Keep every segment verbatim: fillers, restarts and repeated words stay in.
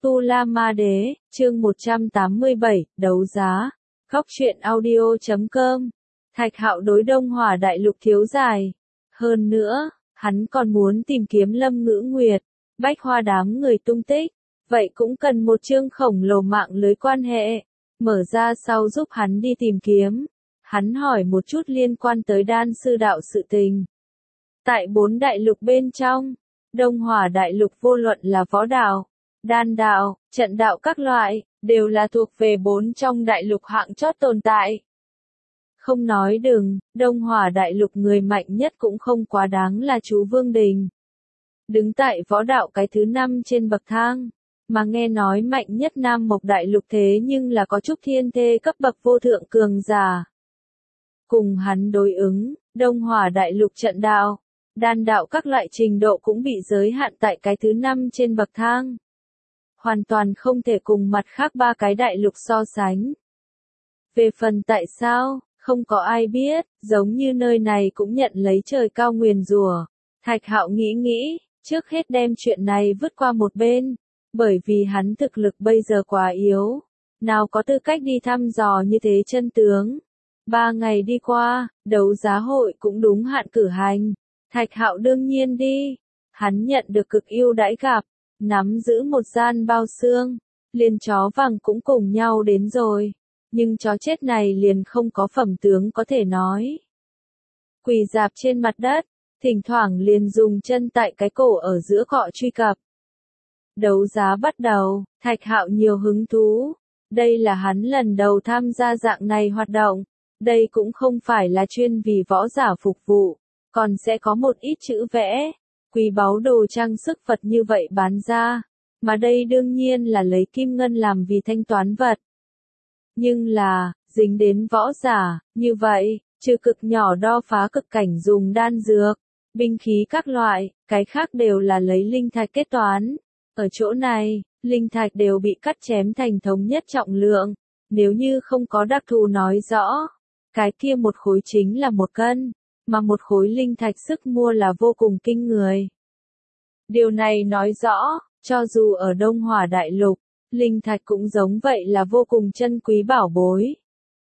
Tu La Ma Đế, chương một trăm tám mươi bảy, đấu giá. Góc truyện audio chấm com. Thạch Hạo đối Đông Hỏa Đại Lục thiếu dài. Hơn nữa, hắn còn muốn tìm kiếm Lâm Ngữ Nguyệt, Bách Hoa đám người tung tích. Vậy cũng cần một chương khổng lồ mạng lưới quan hệ. Mở ra sau giúp hắn đi tìm kiếm. Hắn hỏi một chút liên quan tới đan sư đạo sự tình. Tại bốn đại lục bên trong, Đông Hỏa Đại Lục vô luận là võ đạo, đan đạo, trận đạo các loại, đều là thuộc về bốn trong đại lục hạng chót tồn tại. Không nói đừng, Đông Hỏa Đại Lục người mạnh nhất cũng không quá đáng là chú Vương Đình. Đứng tại võ đạo cái thứ năm trên bậc thang, mà nghe nói mạnh nhất Nam Mộc Đại Lục thế nhưng là có Trúc Thiên Thê cấp bậc vô thượng cường giả. Cùng hắn đối ứng, Đông Hỏa Đại Lục trận đạo, đan đạo các loại trình độ cũng bị giới hạn tại cái thứ năm trên bậc thang. Hoàn toàn không thể cùng mặt khác ba cái đại lục so sánh. Về phần tại sao, không có ai biết, giống như nơi này cũng nhận lấy trời cao nguyền rủa. Thạch Hạo nghĩ nghĩ, trước hết đem chuyện này vứt qua một bên, bởi vì hắn thực lực bây giờ quá yếu, nào có tư cách đi thăm dò như thế chân tướng. Ba ngày đi qua, đấu giá hội cũng đúng hạn cử hành. Thạch Hạo đương nhiên đi, hắn nhận được cực ưu đãi gặp, nắm giữ một gian bao xương, liền chó vàng cũng cùng nhau đến rồi, nhưng chó chết này liền không có phẩm tướng có thể nói. Quỳ dạp trên mặt đất, thỉnh thoảng liền dùng chân tại cái cổ ở giữa cọ truy cập. Đấu giá bắt đầu, Thạch Hạo nhiều hứng thú, đây là hắn lần đầu tham gia dạng này hoạt động, đây cũng không phải là chuyên vì võ giả phục vụ. Còn sẽ có một ít chữ vẽ, quý báu đồ trang sức vật như vậy bán ra, mà đây đương nhiên là lấy kim ngân làm vì thanh toán vật. Nhưng là, dính đến võ giả, như vậy, trừ cực nhỏ đo phá cực cảnh dùng đan dược, binh khí các loại, cái khác đều là lấy linh thạch kết toán. Ở chỗ này, linh thạch đều bị cắt chém thành thống nhất trọng lượng, nếu như không có đặc thù nói rõ, cái kia một khối chính là một cân. Mà một khối linh thạch sức mua là vô cùng kinh người. Điều này nói rõ, cho dù ở Đông Hỏa Đại Lục, linh thạch cũng giống vậy là vô cùng chân quý bảo bối.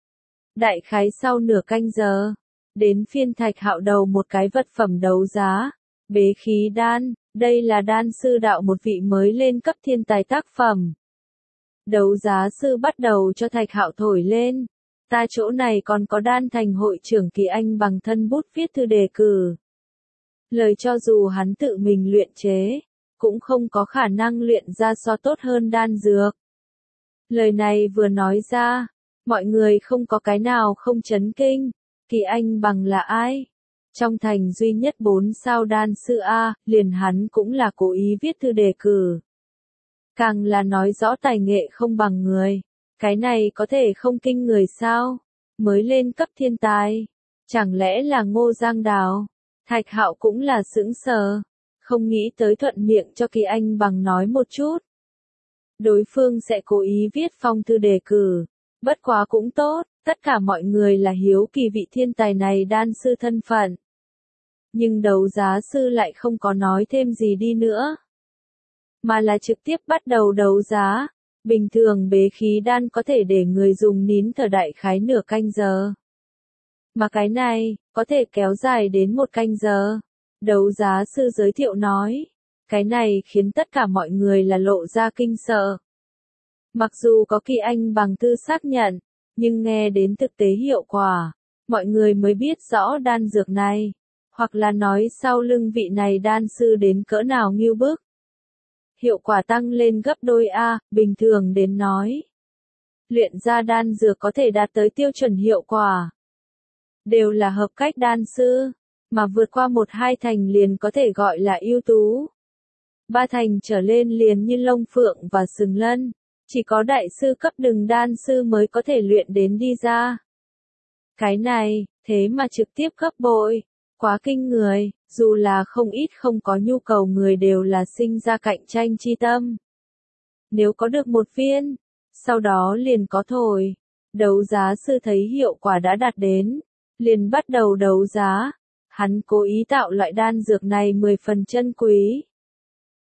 Đại khái sau nửa canh giờ, đến phiên Thạch Hạo đầu một cái vật phẩm đấu giá, bế khí đan, đây là đan sư đạo một vị mới lên cấp thiên tài tác phẩm. Đấu giá sư bắt đầu cho Thạch Hạo thổi lên. Ta chỗ này còn có đan thành hội trưởng Kỳ Anh bằng thân bút viết thư đề cử. Lời cho dù hắn tự mình luyện chế, cũng không có khả năng luyện ra so tốt hơn đan dược. Lời này vừa nói ra, mọi người không có cái nào không chấn kinh. Kỳ Anh bằng là ai? Trong thành duy nhất bốn sao đan sư A, liền hắn cũng là cố ý viết thư đề cử. Càng là nói rõ tài nghệ không bằng người. Cái này có thể không kinh người sao? Mới lên cấp thiên tài. Chẳng lẽ là Ngô Giang Đào? Thạch Hạo cũng là sững sờ. Không nghĩ tới thuận miệng cho Kỳ Anh bằng nói một chút. Đối phương sẽ cố ý viết phong thư đề cử. Bất quá cũng tốt, tất cả mọi người là hiếu kỳ vị thiên tài này đan sư thân phận. Nhưng đấu giá sư lại không có nói thêm gì đi nữa. Mà là trực tiếp bắt đầu đấu giá. Bình thường bế khí đan có thể để người dùng nín thở đại khái nửa canh giờ. Mà cái này, có thể kéo dài đến một canh giờ. Đấu giá sư giới thiệu nói. Cái này khiến tất cả mọi người là lộ ra kinh sợ. Mặc dù có Kỳ Anh bằng thư xác nhận, nhưng nghe đến thực tế hiệu quả, mọi người mới biết rõ đan dược này. Hoặc là nói sau lưng vị này đan sư đến cỡ nào ngưu bức. Hiệu quả tăng lên gấp đôi A, bình thường đến nói. Luyện ra đan dược có thể đạt tới tiêu chuẩn hiệu quả. Đều là hợp cách đan sư, mà vượt qua một hai thành liền có thể gọi là ưu tú. Ba thành trở lên liền như lông phượng và sừng lân, chỉ có đại sư cấp đừng đan sư mới có thể luyện đến đi ra. Cái này, thế mà trực tiếp gấp bội. Quá kinh người, dù là không ít không có nhu cầu người đều là sinh ra cạnh tranh chi tâm. Nếu có được một viên, sau đó liền có thổi. Đấu giá sư thấy hiệu quả đã đạt đến, liền bắt đầu đấu giá. Hắn cố ý tạo loại đan dược này mười phần chân quý.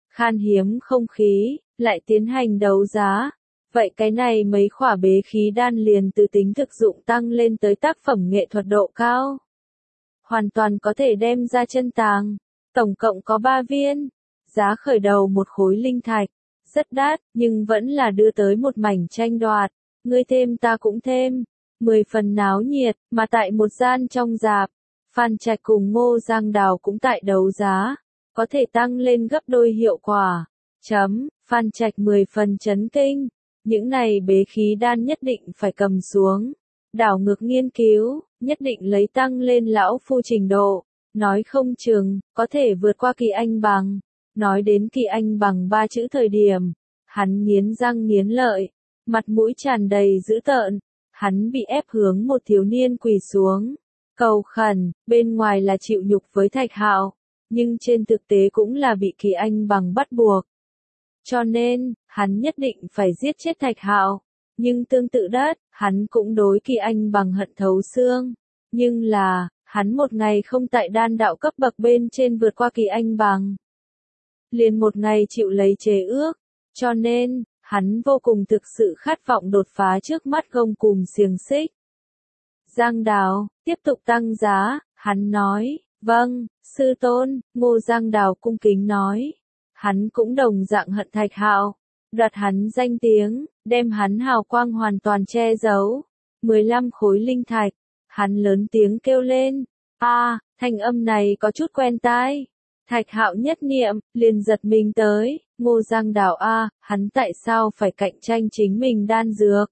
khan hiếm không khí, lại tiến hành đấu giá. Vậy cái này mấy khỏa bế khí đan liền từ tính thực dụng tăng lên tới tác phẩm nghệ thuật độ cao. Hoàn toàn có thể đem ra chân tàng. Tổng cộng có ba viên. Giá khởi đầu một khối linh thạch. Rất đắt, nhưng vẫn là đưa tới một mảnh tranh đoạt. Ngươi thêm ta cũng thêm. Mười phần náo nhiệt, mà tại một gian trong rạp. Phan Trạch cùng Ngô Giang Đào cũng tại đấu giá. Có thể tăng lên gấp đôi hiệu quả. Chấm, Phan Trạch mười phần chấn kinh. Những này bế khí đan nhất định phải cầm xuống. Đảo ngược nghiên cứu, nhất định lấy tăng lên lão phu trình độ. Nói không chừng, có thể vượt qua Kỳ Anh Bằng. Nói đến Kỳ Anh Bằng ba chữ thời điểm. Hắn nghiến răng nghiến lợi. Mặt mũi tràn đầy dữ tợn. Hắn bị ép hướng một thiếu niên quỳ xuống. Cầu khẩn, bên ngoài là chịu nhục với Thạch Hạo. Nhưng trên thực tế cũng là bị Kỳ Anh Bằng bắt buộc. Cho nên, hắn nhất định phải giết chết Thạch Hạo. Nhưng tương tự đất, hắn cũng đối Kỳ Anh Bằng hận thấu xương. Nhưng là, hắn một ngày không tại đan đạo cấp bậc bên trên vượt qua Kỳ Anh Bằng. Liền một ngày chịu lấy chế ước. Cho nên, hắn vô cùng thực sự khát vọng đột phá trước mắt gông cùm xiềng xích. Giang Đào, tiếp tục tăng giá, hắn nói, vâng, sư tôn, Ngô Giang Đào cung kính nói. Hắn cũng đồng dạng hận Thạch Hạo, đoạt hắn danh tiếng, đem hắn hào quang hoàn toàn che giấu. mười lăm khối linh thạch, hắn lớn tiếng kêu lên, a, thanh âm này có chút quen tai. Thạch Hạo nhất niệm, liền giật mình tới, Ngô Giang Đào a, hắn tại sao phải cạnh tranh chính mình đan dược?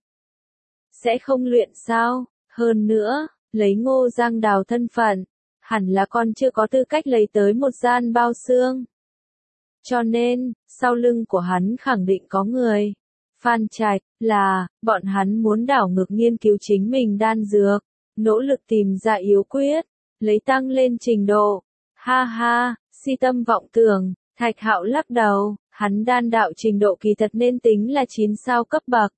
Sẽ không luyện sao? Hơn nữa, lấy Ngô Giang Đào thân phận, hẳn là con chưa có tư cách lấy tới một gian bao xương. Cho nên, sau lưng của hắn khẳng định có người. Phan Trạch, là, bọn hắn muốn đảo ngược nghiên cứu chính mình đan dược, nỗ lực tìm ra yếu quyết, lấy tăng lên trình độ. Ha ha, si tâm vọng tưởng, Thạch Hạo lắc đầu, hắn đan đạo trình độ kỳ thật nên tính là chín sao cấp bậc.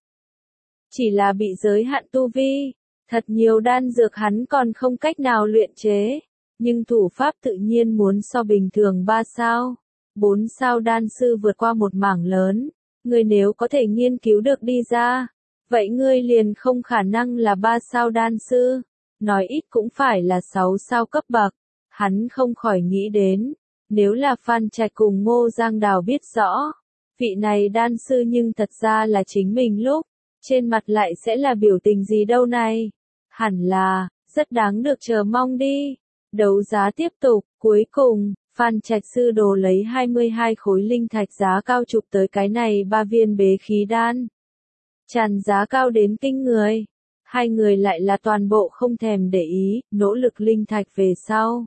Chỉ là bị giới hạn tu vi, thật nhiều đan dược hắn còn không cách nào luyện chế, nhưng thủ pháp tự nhiên muốn so bình thường ba sao. Bốn sao đan sư vượt qua một mảng lớn, ngươi nếu có thể nghiên cứu được đi ra, vậy ngươi liền không khả năng là ba sao đan sư, nói ít cũng phải là sáu sao cấp bậc. Hắn không khỏi nghĩ đến, nếu là Phan Trạch cùng Ngô Giang Đào biết rõ, vị này đan sư nhưng thật ra là chính mình lúc, trên mặt lại sẽ là biểu tình gì đâu này, hẳn là, rất đáng được chờ mong đi. Đấu giá tiếp tục, cuối cùng, Phan Trạch sư đồ lấy hai mươi hai khối linh thạch giá cao chụp tới cái này ba viên bế khí đan. Tràn giá cao đến kinh người. Hai người lại là toàn bộ không thèm để ý, nỗ lực linh thạch về sau.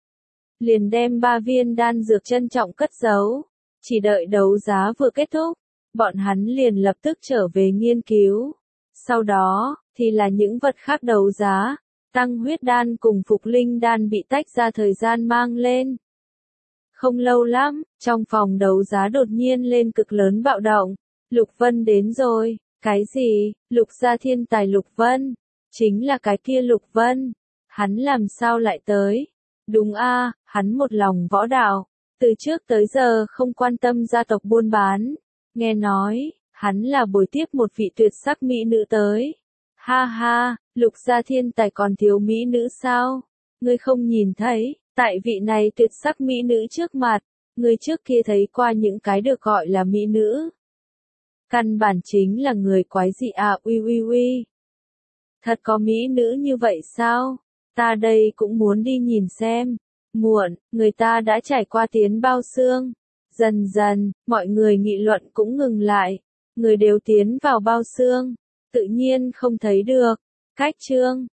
Liền đem ba viên đan dược trân trọng cất giấu. Chỉ đợi đấu giá vừa kết thúc, bọn hắn liền lập tức trở về nghiên cứu. Sau đó, thì là những vật khác đấu giá. Tăng huyết đan cùng phục linh đan bị tách ra thời gian mang lên. Không lâu lắm, trong phòng đấu giá đột nhiên lên cực lớn bạo động. Lục Vân đến rồi. Cái gì? Lục gia thiên tài Lục Vân? Chính là cái kia Lục Vân. Hắn làm sao lại tới? Đúng a, hắn một lòng võ đạo. Từ trước tới giờ không quan tâm gia tộc buôn bán. Nghe nói, hắn là buổi tiếp một vị tuyệt sắc mỹ nữ tới. Ha ha, Lục gia thiên tài còn thiếu mỹ nữ sao? Ngươi không nhìn thấy, tại vị này tuyệt sắc mỹ nữ trước mặt, ngươi trước kia thấy qua những cái được gọi là mỹ nữ. Căn bản chính là người quái dị à, uy uy uy. Thật có mỹ nữ như vậy sao? Ta đây cũng muốn đi nhìn xem. Muộn, người ta đã trải qua tiến bao xương. Dần dần, mọi người nghị luận cũng ngừng lại. Người đều tiến vào bao xương, tự nhiên không thấy được. Cách chương